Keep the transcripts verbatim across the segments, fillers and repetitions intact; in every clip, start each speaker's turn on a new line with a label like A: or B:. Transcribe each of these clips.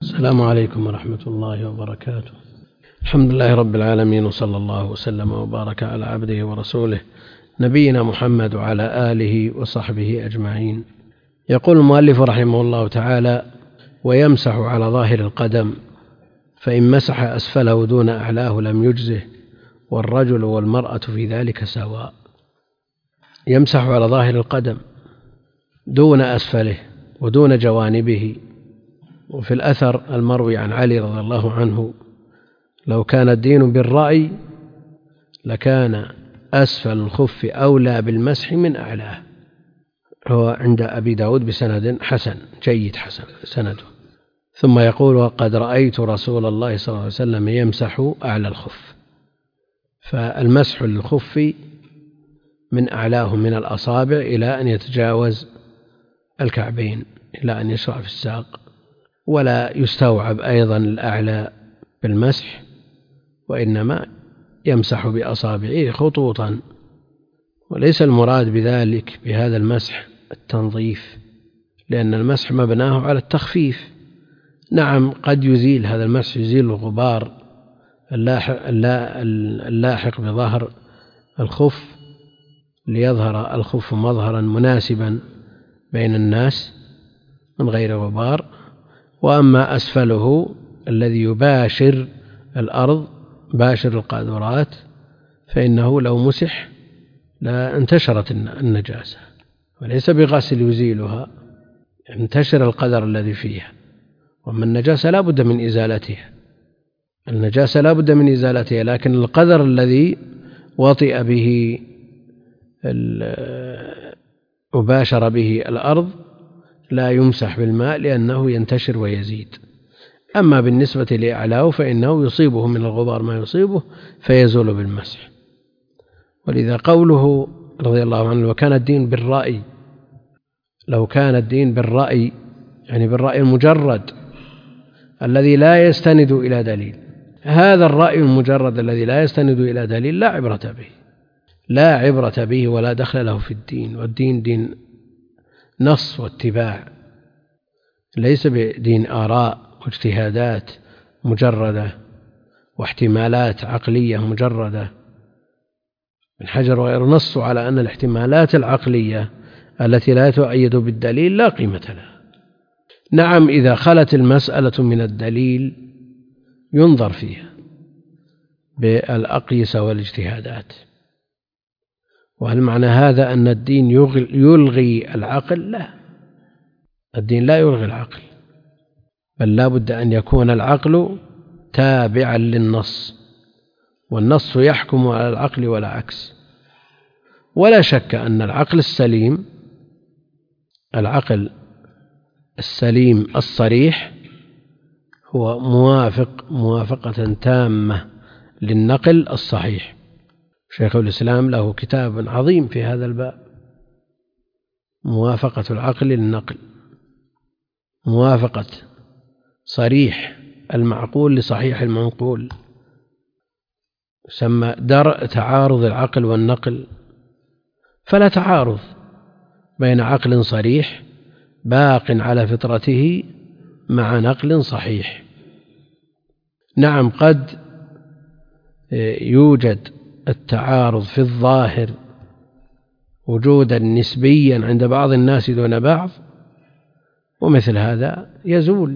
A: السلام عليكم ورحمة الله وبركاته. الحمد لله رب العالمين، وصلى الله وسلم وبارك على عبده ورسوله نبينا محمد وعلى آله وصحبه أجمعين. يقول المؤلف رحمه الله تعالى: ويمسح على ظاهر القدم، فإن مسح أسفله دون أعلاه لم يجزه، والرجل والمرأة في ذلك سواء. يمسح على ظاهر القدم دون أسفله ودون جوانبه. وفي الأثر المروي عن علي رضي الله عنه: لو كان الدين بالرأي لكان أسفل الخف أولى بالمسح من أعلاه. هو عند أبي داود بسند حسن جيد حسن سنده. ثم يقول: وقد رأيت رسول الله صلى الله عليه وسلم يمسح أعلى الخف. فالمسح للخف من أعلاه من الأصابع إلى أن يتجاوز الكعبين، إلى أن يشرع في الساق، ولا يستوعب أيضا الأعلى بالمسح، وإنما يمسح بأصابعه خطوطا. وليس المراد بذلك بهذا المسح التنظيف، لأن المسح مبناه على التخفيف. نعم، قد يزيل هذا المسح يزيل الغبار اللاحق بظهر الخف ليظهر الخف مظهرا مناسبا بين الناس من غير غبار. وأما أسفله الذي يباشر الأرض باشر القاذورات فإنه لو مسح لا انتشرت النجاسة، وليس بغسل يزيلها، انتشر القدر الذي فيها. وأما النجاسة لا بد من إزالتها، النجاسة لا بد من إزالتها، لكن القدر الذي وطئ به وباشر به الأرض لا يمسح بالماء لأنه ينتشر ويزيد. أما بالنسبة لأعلاه فإنه يصيبه من الغبار ما يصيبه فيزول بالمسح. ولذا قوله رضي الله عنه: وكان الدين بالرأي، لو كان الدين بالرأي يعني بالرأي المجرد الذي لا يستند إلى دليل. هذا الرأي المجرد الذي لا يستند إلى دليل لا عبرة به، لا عبرة به ولا دخل له في الدين. والدين دين نص واتباع، ليس بدين آراء واجتهادات مجردة واحتمالات عقلية مجردة. ابن حجر وغيره نصوا على أن الاحتمالات العقلية التي لا تؤيد بالدليل لا قيمة لها. نعم، إذا خلت المسألة من الدليل ينظر فيها بالأقيسة والاجتهادات. وهل معنى هذا أن الدين يلغي العقل؟ لا، الدين لا يلغي العقل، بل لا بد أن يكون العقل تابعا للنص، والنص يحكم على العقل ولا عكس. ولا شك أن العقل السليم العقل السليم الصريح هو موافق موافقة تامة للنقل الصحيح. شيخ الإسلام له كتاب عظيم في هذا الباب: موافقة العقل للنقل، موافقة صريح المعقول لصحيح المنقول، يسمى درء تعارض العقل والنقل. فلا تعارض بين عقل صريح باق على فطرته مع نقل صحيح. نعم، قد يوجد التعارض في الظاهر وجودا نسبيا عند بعض الناس دون بعض، ومثل هذا يزول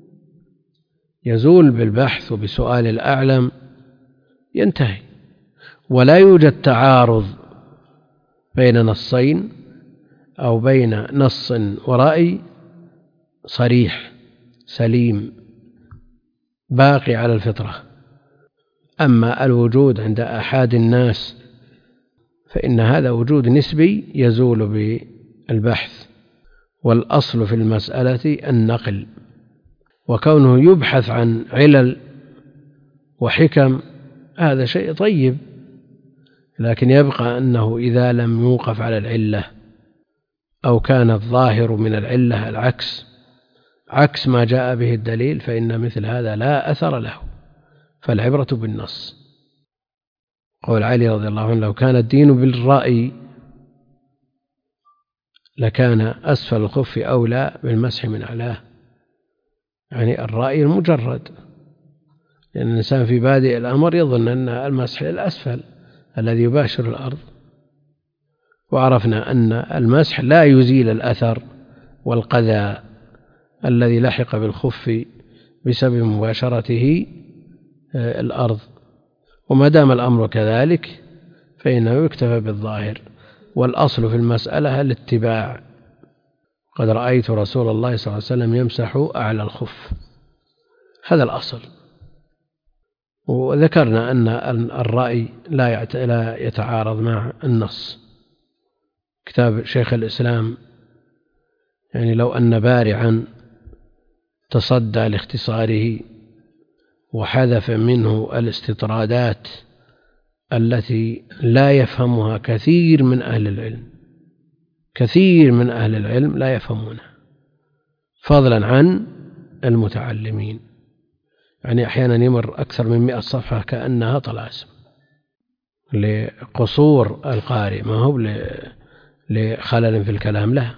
A: يزول بالبحث وبسؤال الأعلم ينتهي. ولا يوجد تعارض بين نصين أو بين نص ورأي صريح سليم باقي على الفطرة. أما الوجود عند أحد الناس فإن هذا وجود نسبي يزول بالبحث، والأصل في المسألة النقل. وكونه يبحث عن علل وحكم هذا شيء طيب، لكن يبقى أنه إذا لم يوقف على العلة أو كان الظاهر من العلة العكس عكس ما جاء به الدليل فإن مثل هذا لا أثر له، فالعبرة بالنص. قول علي رضي الله عنه: لو كان الدين بالرأي لكان أسفل الخف أولى بالمسح من أعلاه. يعني الرأي المجرد، لأن يعني الإنسان في بادئ الأمر يظن أن المسح الأسفل الذي يباشر الأرض، وعرفنا أن المسح لا يزيل الأثر والقذى الذي لحق بالخف بسبب مباشرته الأرض. وما دام الأمر كذلك فإنه يكتفى بالظاهر، والأصل في المسألة الاتباع. قد رأيت رسول الله صلى الله عليه وسلم يمسح أعلى الخف، هذا الأصل. وذكرنا أن الرأي لا يتعارض مع النص. كتاب شيخ الإسلام يعني لو أن بارعا تصدى لاختصاره وحذف منه الاستطرادات التي لا يفهمها كثير من أهل العلم، كثير من أهل العلم لا يفهمونها، فضلا عن المتعلمين. يعني أحيانا يمر أكثر من مئة صفحة كأنها طلاسم لقصور القارئ، ما هو لخلل في الكلام له.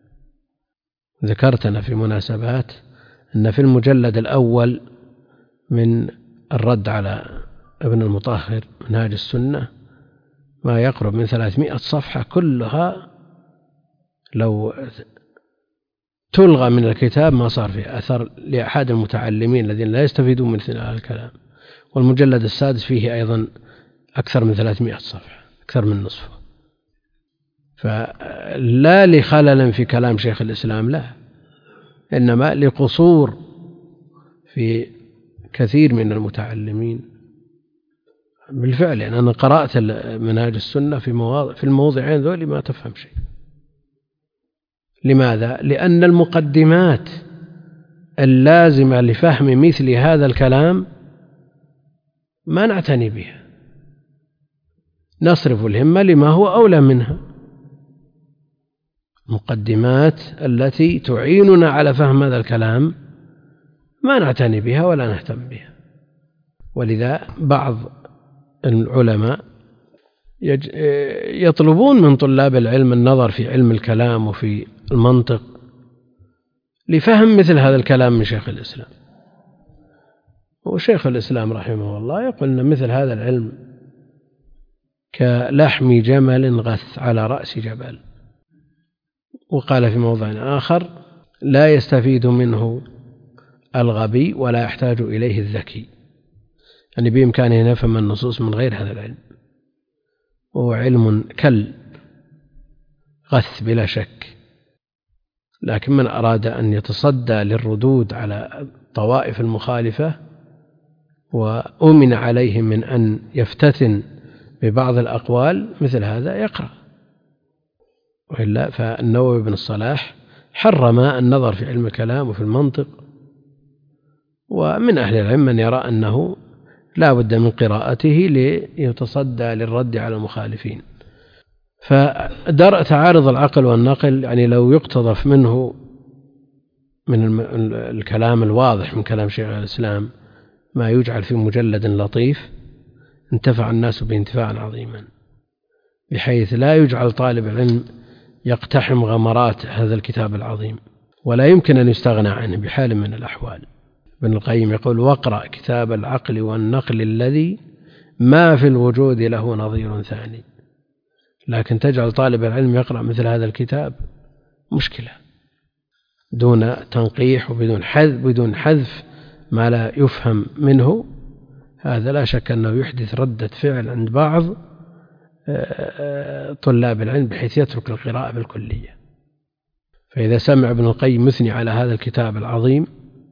A: ذكرتنا في مناسبات أن في المجلد الأول من الرد على ابن المطهر منهاج السنة ما يقرب من ثلاثمائة صفحة، كلها لو تلغى من الكتاب ما صار فيه أثر لأحد المتعلمين الذين لا يستفيدون من مثل هذا الكلام. والمجلد السادس فيه أيضا أكثر من ثلاثمائة صفحة، أكثر من نصفه. فلا لخلل في كلام شيخ الإسلام، لا، إنما لقصور في كثير من المتعلمين. بالفعل يعني أنا قرأت منهاج السنة في مواضع في الموضعين ذولي ما تفهم شيء. لماذا؟ لأن المقدمات اللازمة لفهم مثل هذا الكلام ما نعتني بها، نصرف الهمة لما هو أولى منها. مقدمات التي تعيننا على فهم هذا الكلام ما نعتني بها ولا نهتم بها. ولذا بعض العلماء يطلبون من طلاب العلم النظر في علم الكلام وفي المنطق لفهم مثل هذا الكلام من شيخ الإسلام. وشيخ الإسلام رحمه الله يقول أن مثل هذا العلم كلحم جمل غث على رأس جبل. وقال في موضع آخر لا يستفيد منه الغبي ولا يحتاج إليه الذكي، يعني بإمكانه أن يفهم النصوص من غير هذا العلم. وهو علم كل غث بلا شك، لكن من أراد أن يتصدى للردود على الطوائف المخالفة وأمن عليهم من أن يفتتن ببعض الأقوال مثل هذا يقرأ. وإلا فالنووي بن الصلاح حرم النظر في علم الكلام وفي المنطق. ومن أهل العلم من يرى أنه لا بد من قراءته ليتصدى للرد على المخالفين. فدرء تعارض العقل والنقل يعني لو يقتضف منه من الكلام الواضح من كلام شيخ الإسلام ما يجعل في مجلد لطيف انتفع الناس بانتفاعا عظيما، بحيث لا يجعل طالب العلم يقتحم غمرات هذا الكتاب العظيم، ولا يمكن أن يستغنى عنه بحال من الأحوال. ابن القيم يقول واقرأ كتاب العقل والنقل الذي ما في الوجود له نظير ثاني. لكن تجعل طالب العلم يقرأ مثل هذا الكتاب مشكلة، دون تنقيح وبدون حذف بدون حذف ما لا يفهم منه. هذا لا شك أنه يحدث ردة فعل عند بعض طلاب العلم بحيث يترك القراءة بالكلية. فإذا سمع ابن القيم مثني على هذا الكتاب العظيم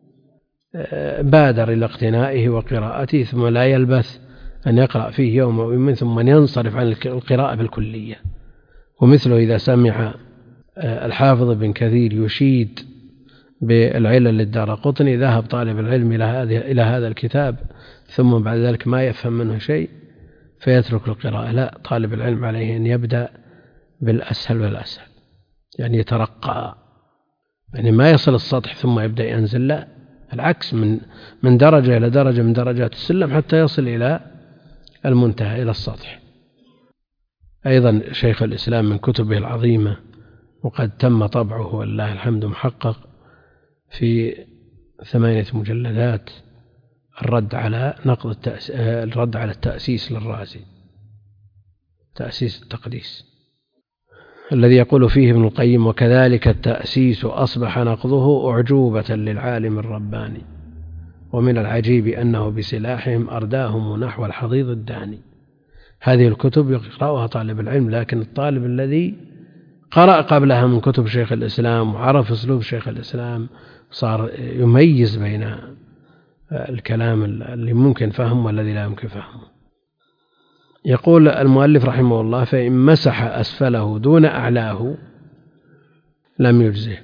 A: بادر إلى اقتنائه وقراءته، ثم لا يلبث أن يقرأ فيه يوم أو يومين ثم ينصرف عن القراءة بالكلية. ومثله إذا سمع الحافظ بن كثير يشيد بالعلل للدارقطني ذهب طالب العلم إلى هذا الكتاب ثم بعد ذلك ما يفهم منه شيء فيترك القراءة. لا، طالب العلم عليه أن يبدأ بالأسهل والأسهل، يعني يترقى، يعني ما يصل السطح ثم يبدأ ينزل، لا، العكس، من من درجة إلى درجة من درجات السلم حتى يصل إلى المنتهى إلى السطح. أيضا شيخ الإسلام من كتبه العظيمة وقد تم طبعه والله الحمد محقق في ثمانية مجلدات، الرد على نقض التأس... الرد على التأسيس للرازي، تأسيس التقديس، الذي يقول فيه ابن القيم: وكذلك التأسيس أصبح نقضه أعجوبة للعالم الرباني، ومن العجيب أنه بسلاحهم أرداهم نحو الحضيض الداني. هذه الكتب يقرأها طالب العلم، لكن الطالب الذي قرأ قبلها من كتب شيخ الإسلام وعرف أسلوب شيخ الإسلام صار يميز بين الكلام اللي ممكن فهمه والذي لا يمكن فهمه. يقول المؤلف رحمه الله: فإن مسح أسفله دون أعلاه لم يجزه.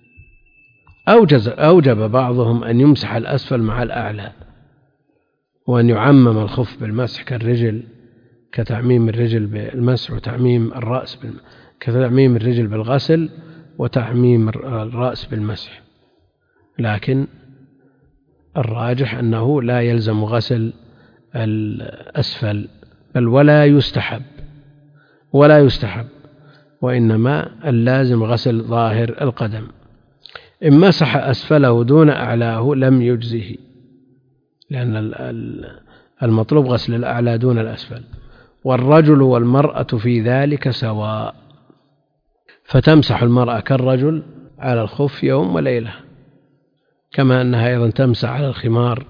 A: أوجب بعضهم أن يمسح الأسفل مع الأعلى، وأن يعمم الخف بالمسح كالرجل، كتعميم الرجل بالمسح وتعميم الرأس بالمسح، كتعميم الرجل بالغسل وتعميم الرأس بالمسح. لكن الراجح أنه لا يلزم غسل الأسفل، بل ولا يستحب ولا يستحب وإنما اللازم غسل ظاهر القدم. إن مسح أسفله دون أعلاه لم يجزه، لأن المطلوب غسل الأعلى دون الأسفل. والرجل والمرأة في ذلك سواء، فتمسح المرأة كالرجل على الخف يوم وليلة، كما أنها أيضا تمسح على الخمار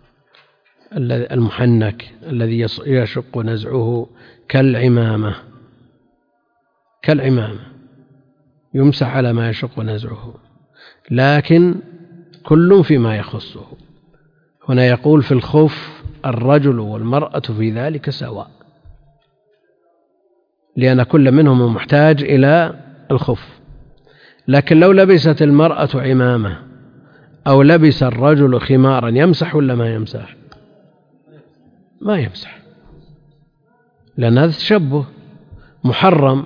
A: المحنك الذي يشق نزعه كالعمامة كالعمامة يمسح على ما يشق نزعه، لكن كل فيما يخصه. هنا يقول في الخف: الرجل والمرأة في ذلك سواء، لأن كل منهم محتاج إلى الخف. لكن لو لبست المرأة عمامة أو لبس الرجل خمارا يمسح ولا ما يمسح؟ ما يمسح، لأن هذا تشبه محرم.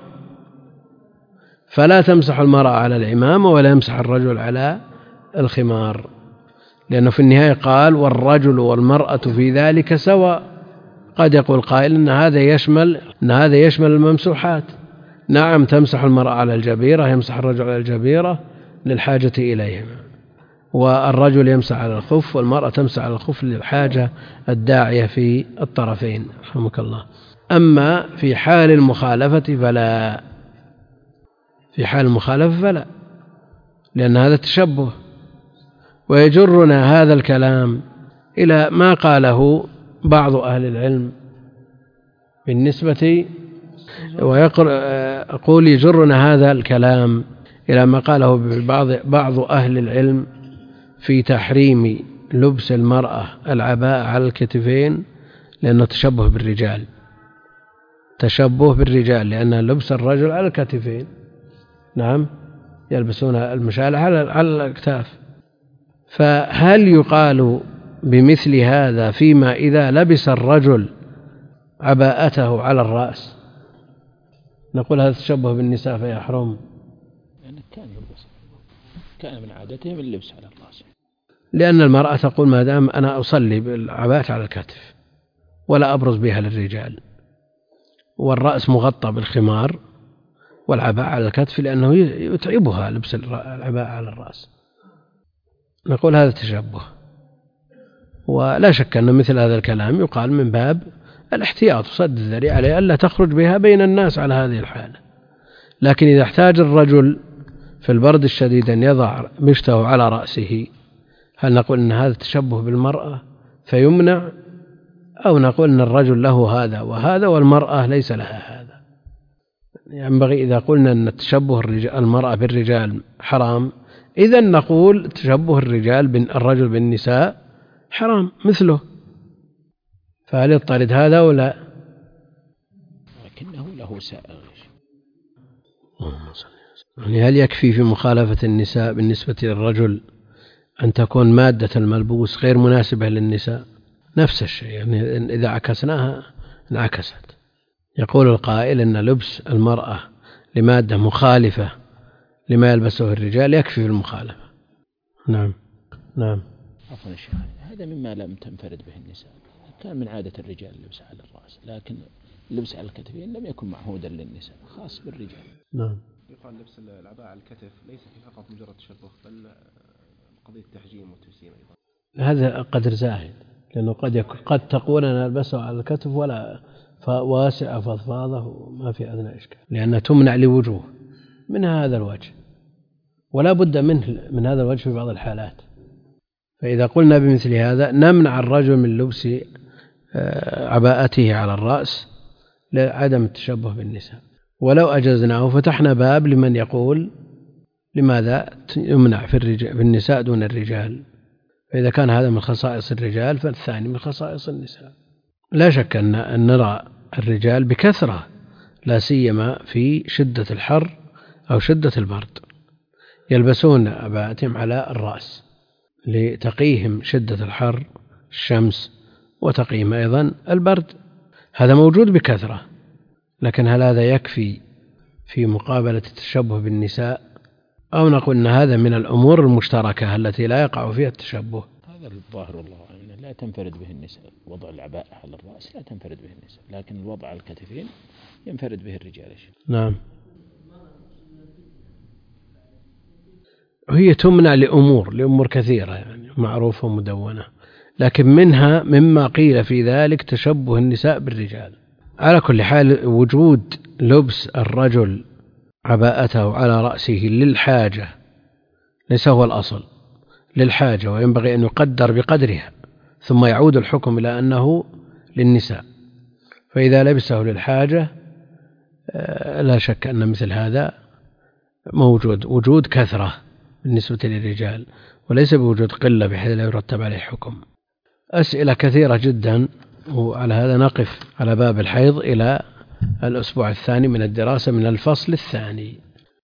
A: فلا تمسح المرأة على العمامة ولا يمسح الرجل على الخمار، لأنه في النهاية قال: والرجل والمرأة في ذلك سواء. قد يقول قائل إن هذا يشمل إن هذا يشمل الممسوحات. نعم، تمسح المرأة على الجبيرة، يمسح الرجل على الجبيرة للحاجة إليهما، والرجل يمسح على الخف والمرأة تمسح على الخف للحاجة الداعية في الطرفين، رحمك الله. أما في حال المخالفة فلا في حال المخالفة فلا لأن هذا تشبه. ويجرنا هذا الكلام إلى ما قاله بعض أهل العلم بالنسبة ويقول يجرنا هذا الكلام إلى ما قاله بعض بعض أهل العلم في تحريم لبس المرأة العباءة على الكتفين، لأنه تشبه بالرجال تشبه بالرجال لأن لبس الرجل على الكتفين، نعم، يلبسون المشالة على الأكتاف. فهل يقال بمثل هذا فيما إذا لبس الرجل عباءته على الرأس؟ نقول هذا تشبه بالنساء فيحرم،
B: يعني كان يلبس كان من عادتهم اللبس على الرأس،
A: لأن المرأة تقول: ما دام أنا أصلي بالعباءة على الكتف ولا أبرز بها للرجال، والرأس مغطى بالخمار والعباءة على الكتف، لأنه يتعبها لبس العباءة على الرأس. نقول هذا تشبه، ولا شك أن مثل هذا الكلام يقال من باب الاحتياط وصد الذريعة عليه ألا تخرج بها بين الناس على هذه الحالة. لكن إذا احتاج الرجل في البرد الشديد أن يضع مشته على رأسه، هل نقول أن هذا تشبه بالمرأة فيمنع، أو نقول أن الرجل له هذا وهذا والمرأة ليس لها هذا؟ ينبغي إذا قلنا أن تشبه المرأة بالرجال حرام، إذن نقول تشبه الرجال الرجل بالنساء حرام مثله. فهل يضطرد هذا ولا؟
B: لكنه له سائغ.
A: يعني هل يكفي في مخالفة النساء بالنسبة للرجل أن تكون مادة الملبوس غير مناسبة للنساء؟ نفس الشيء، يعني إذا عكسناها انعكست. يقول القائل أن لبس المرأة لمادة مخالفة لما يلبسه الرجال يكفي في المخالفة. نعم نعم.
B: عفوا الشيخ، هذا مما لم تنفرد به النساء، كان من عادة الرجال اللبس على الرأس، لكن اللبس على الكتفين لم يكن معهودا للنساء، خاص بالرجال.
A: نعم.
C: يقال لبس العباءة على الكتف ليس في فقط مجرد تشبه، بل قضية تحجيم وتجسيم أيضا
A: هذا قدر زاهد، لأنه قد يكون قد تقول أنا ألبسه على الكتف ولا واسع فضفاضة وما في أدنى إشكال، لأنها تمنع لوجوه من هذا الوجه، ولا بد منه من هذا الوجه في بعض الحالات. فإذا قلنا بمثل هذا نمنع الرجل من لبس عباءته على الرأس لعدم التشبه بالنساء. ولو أجزناه فتحنا باب لمن يقول لماذا يمنع في, الرجال في النساء دون الرجال، فإذا كان هذا من خصائص الرجال فالثاني من خصائص النساء. لا شك أن نرى الرجال بكثرة لا سيما في شدة الحر أو شدة البرد يلبسون عباءتهم على الرأس لتقيهم شدة الحر الشمس وتقيهم أيضا البرد، هذا موجود بكثرة. لكن هل هذا يكفي في مقابلة التشبه بالنساء، أو نقول أن هذا من الأمور المشتركة التي لا يقع فيها التشبه؟
B: هذا الظاهر والله أنه لا تنفرد به النساء، وضع العباءة على الرأس لا تنفرد به النساء، لكن الوضع على الكتفين ينفرد به الرجال.
A: نعم، وهي تمنع لأمور لأمور كثيرة يعني معروفة ومدونة، لكن منها مما قيل في ذلك تشبه النساء بالرجال. على كل حال وجود لبس الرجل عباءته على رأسه للحاجة ليس هو الأصل، للحاجة، وينبغي أن يقدر بقدرها، ثم يعود الحكم إلى أنه للنساء. فإذا لبسه للحاجة لا شك أن مثل هذا موجود وجود كثرة بالنسبة للرجال، وليس بوجود قلة بحيث لا يرتب عليه حكم. أسئلة كثيرة جدا، وعلى هذا نقف على باب الحيض إلى الأسبوع الثاني من الدراسة من الفصل الثاني.